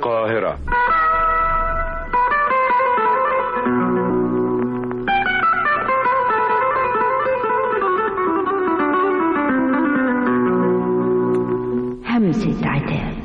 القاهرة. همسة عتاب.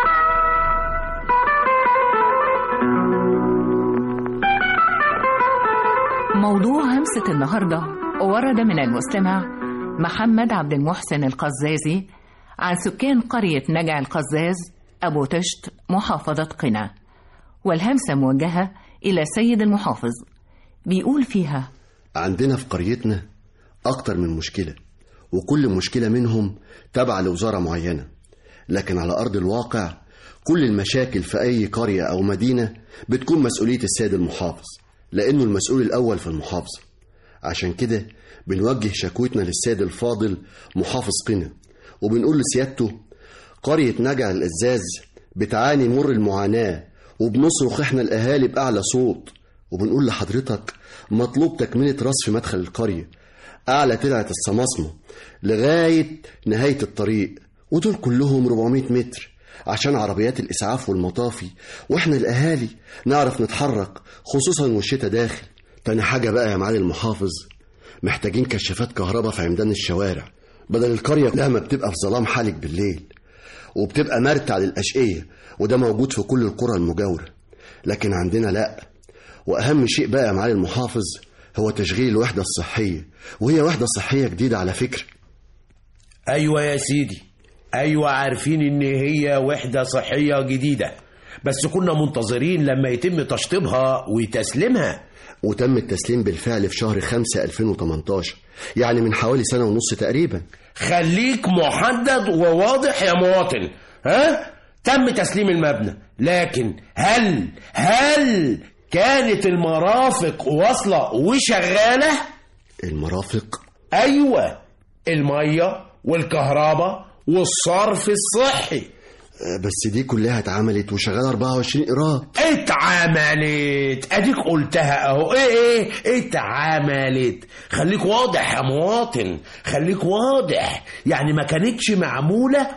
موضوع همسة النهاردة ورد من المستمع محمد عبد المحسن القزازي عن سكان قرية نجع القزاز أبو تشت محافظة قنا، والهمسة موجهة إلى سيد المحافظ. بيقول فيها: عندنا في قريتنا أكتر من مشكلة، وكل مشكلة منهم تابعة لوزارة معينة، لكن على أرض الواقع كل المشاكل في أي قرية أو مدينة بتكون مسؤولية السيد المحافظ، لأنه المسؤول الأول في المحافظة. عشان كده بنوجه شكوتنا للسيد الفاضل محافظ قنا، وبنقول لسيادته قرية نجع القزاز بتعاني مر المعاناة، وبنصرخ احنا الأهالي بأعلى صوت، وبنقول لحضرتك مطلوب تكملة رصف مدخل القرية أعلى ترعة الصماصمة لغاية نهاية الطريق، ودول كلهم 400 متر عشان عربيات الإسعاف والمطافي، وإحنا الأهالي نعرف نتحرك، خصوصا والشتاء داخل. تاني حاجة بقى يا معالي المحافظ، محتاجين كشافات كهرباء في عمدان الشوارع، بدل القرية لما بتبقى في ظلام حالك بالليل وبتبقى مرتع للأشقية، وده موجود في كل القرى المجاورة، لكن عندنا لأ. وأهم شيء بقى يا معالي المحافظ هو تشغيل الوحدة الصحية، وهي وحدة صحية جديدة على فكرة. أيوة يا سيدي، أيوة عارفين إن هي وحدة صحية جديدة، بس كنا منتظرين لما يتم تشطيبها وتسليمها. وتم التسليم بالفعل في شهر 5 2018، يعني من حوالي سنة ونص تقريبا. خليك محدد وواضح يا مواطن. تم تسليم المبنى، لكن هل كانت المرافق واصلة وشغالة؟ المرافق؟ أيوة، المية والكهرباء والصرف الصحي. بس دي كلها اتعملت وشغالة 24 قيراط. اتعملت، اديك قلتها اهو. ايه اتعملت. خليك واضح يا مواطن، خليك واضح. يعني ما كانتش معمولة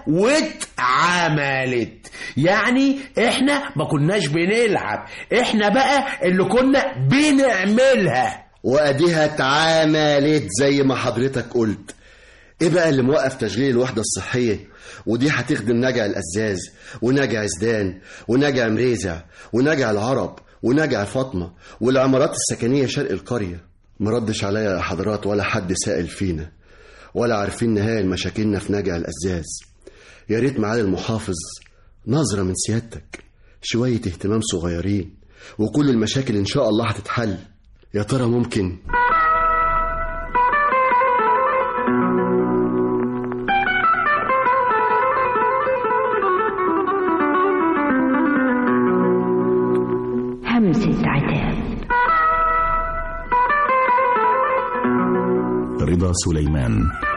واتعملت، يعني احنا ما كناش بنلعب، احنا بقى اللي كنا بنعملها، واديها اتعملت زي ما حضرتك قلت. ايه بقى اللي موقف تشغيل الوحدة الصحية؟ ودي هتخدم نجع القزاز ونجع زدان ونجع مريزع ونجع العرب ونجع فاطمة والعمارات السكنية شرق القرية. مردش عليا يا حضرات، ولا حد سائل فينا، ولا عارفين نهاية مشاكلنا في نجع القزاز. يا ريت معالي المحافظ نظرة من سيادتك، شوية اهتمام صغيرين وكل المشاكل إن شاء الله هتتحل. يا ترى ممكن؟ همسة عتاب. رضا سليمان.